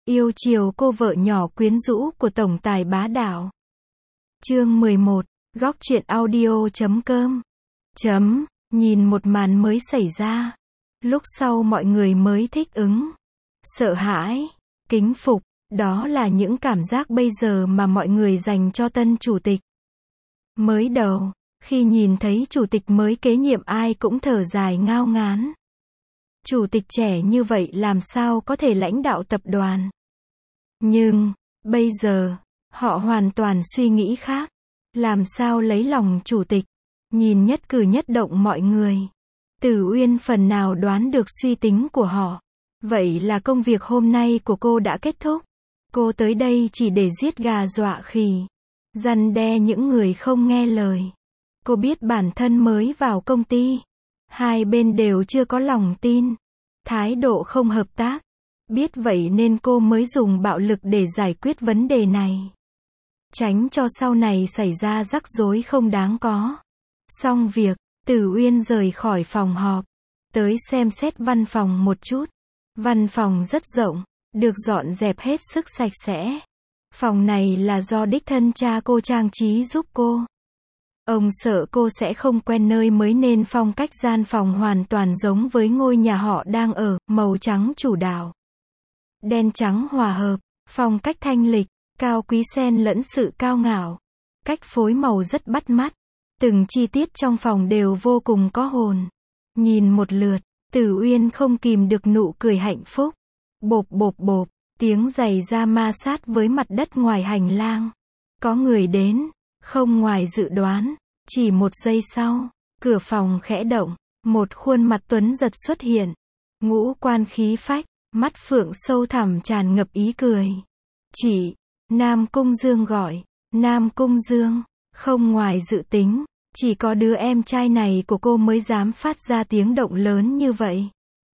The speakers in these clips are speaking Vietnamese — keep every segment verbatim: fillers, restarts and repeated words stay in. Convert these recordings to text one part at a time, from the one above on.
Yêu chiều cô vợ nhỏ quyến rũ của tổng tài bá đạo. Chương mười một, góc truyện audio chấm com. Chấm, nhìn một màn mới xảy ra. Lúc sau mọi người mới thích ứng. Sợ hãi, kính phục, đó là những cảm giác bây giờ mà mọi người dành cho tân chủ tịch. Mới đầu, khi nhìn thấy chủ tịch mới kế nhiệm ai cũng thở dài ngao ngán. Chủ tịch trẻ như vậy làm sao có thể lãnh đạo tập đoàn. Nhưng, bây giờ, họ hoàn toàn suy nghĩ khác. Làm sao lấy lòng chủ tịch, nhìn nhất cử nhất động mọi người. Tử Uyên phần nào đoán được suy tính của họ. Vậy là công việc hôm nay của cô đã kết thúc. Cô tới đây chỉ để giết gà dọa khỉ, răn đe những người không nghe lời. Cô biết bản thân mới vào công ty, hai bên đều chưa có lòng tin, thái độ không hợp tác. Biết vậy nên cô mới dùng bạo lực để giải quyết vấn đề này, tránh cho sau này xảy ra rắc rối không đáng có. Xong việc, Tử Uyên rời khỏi phòng họp, tới xem xét văn phòng một chút. Văn phòng rất rộng, được dọn dẹp hết sức sạch sẽ. Phòng này là do đích thân cha cô trang trí giúp cô. Ông sợ cô sẽ không quen nơi mới nên phong cách gian phòng hoàn toàn giống với ngôi nhà họ đang ở, màu trắng chủ đạo. Đen trắng hòa hợp, phong cách thanh lịch, cao quý xen lẫn sự cao ngạo. Cách phối màu rất bắt mắt. Từng chi tiết trong phòng đều vô cùng có hồn. Nhìn một lượt, Tử Uyên không kìm được nụ cười hạnh phúc. Bộp bộp bộp, tiếng giày da ma sát với mặt đất ngoài hành lang. Có người đến, không ngoài dự đoán. Chỉ một giây sau, cửa phòng khẽ động, một khuôn mặt tuấn giật xuất hiện. Ngũ quan khí phách, mắt phượng sâu thẳm tràn ngập ý cười. Chị, Nam Cung Dương gọi. Nam Cung Dương, không ngoài dự tính, chỉ có đứa em trai này của cô mới dám phát ra tiếng động lớn như vậy.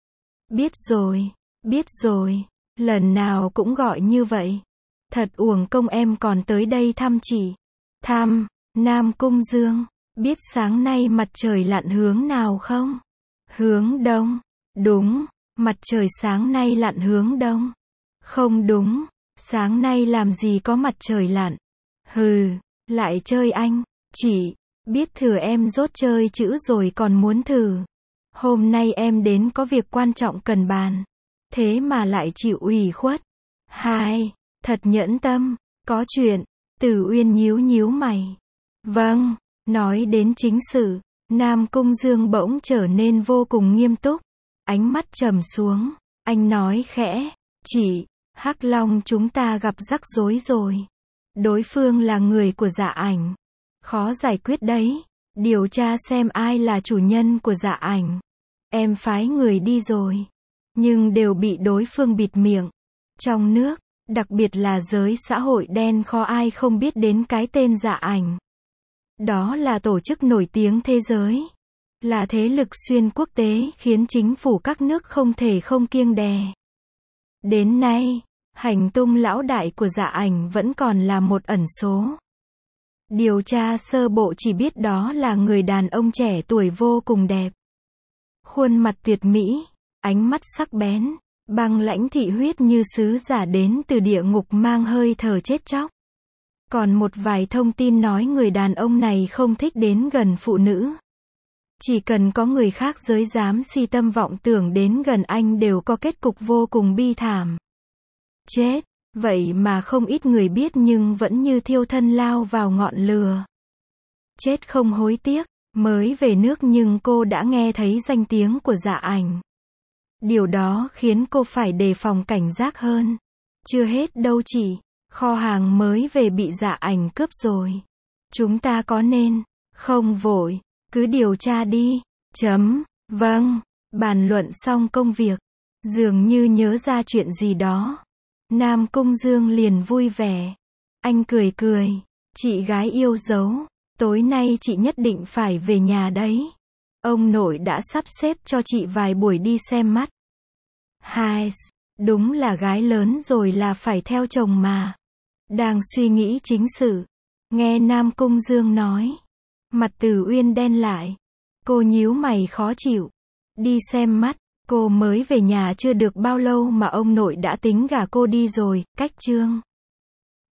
Biết rồi, biết rồi, lần nào cũng gọi như vậy. Thật uổng công em còn tới đây thăm chị. Thăm, Nam Cung Dương, biết sáng nay mặt trời lặn hướng nào không? Hướng đông. Đúng, mặt trời sáng nay lặn hướng đông. Không đúng, sáng nay làm gì có mặt trời lặn. Hừ, lại chơi anh. Chị, biết thừa em dốt chơi chữ rồi còn muốn thử. Hôm nay em đến có việc quan trọng cần bàn. Thế mà lại chịu ủy khuất. Hai, thật nhẫn tâm, có chuyện. Tử Uyên nhíu nhíu mày. Vâng, nói đến chính sự, Nam Cung Dương bỗng trở nên vô cùng nghiêm túc. Ánh mắt trầm xuống, anh nói khẽ, chị, Hắc Long chúng ta gặp rắc rối rồi. Đối phương là người của Dạ Ảnh. Khó giải quyết đấy, điều tra xem ai là chủ nhân của Dạ Ảnh. Em phái người đi rồi, nhưng đều bị đối phương bịt miệng. Trong nước, đặc biệt là giới xã hội đen khó ai không biết đến cái tên Dạ Ảnh. Đó là tổ chức nổi tiếng thế giới, là thế lực xuyên quốc tế khiến chính phủ các nước không thể không kiêng dè. Đến nay, hành tung lão đại của Dạ Ảnh vẫn còn là một ẩn số. Điều tra sơ bộ chỉ biết đó là người đàn ông trẻ tuổi vô cùng đẹp. Khuôn mặt tuyệt mỹ, ánh mắt sắc bén, băng lãnh thị huyết như sứ giả đến từ địa ngục mang hơi thở chết chóc. Còn một vài thông tin nói người đàn ông này không thích đến gần phụ nữ. Chỉ cần có người khác giới dám si tâm vọng tưởng đến gần anh đều có kết cục vô cùng bi thảm. Chết, vậy mà không ít người biết nhưng vẫn như thiêu thân lao vào ngọn lửa. Chết không hối tiếc, mới về nước nhưng cô đã nghe thấy danh tiếng của Dạ Ảnh. Điều đó khiến cô phải đề phòng cảnh giác hơn. Chưa hết đâu chị, kho hàng mới về bị Dạ Ảnh cướp rồi. Chúng ta có nên, không vội, cứ điều tra đi. Chấm, vâng, bàn luận xong công việc. Dường như nhớ ra chuyện gì đó. Nam Cung Dương liền vui vẻ. Anh cười cười, chị gái yêu dấu, tối nay chị nhất định phải về nhà đấy. Ông nội đã sắp xếp cho chị vài buổi đi xem mắt. Hai, đúng là gái lớn rồi là phải theo chồng mà. Đang suy nghĩ chính sự, nghe Nam Cung Dương nói. Mặt Tử Uyên đen lại. Cô nhíu mày khó chịu. Đi xem mắt, Cô mới về nhà chưa được bao lâu mà ông nội đã tính gả cô đi rồi, cách Trương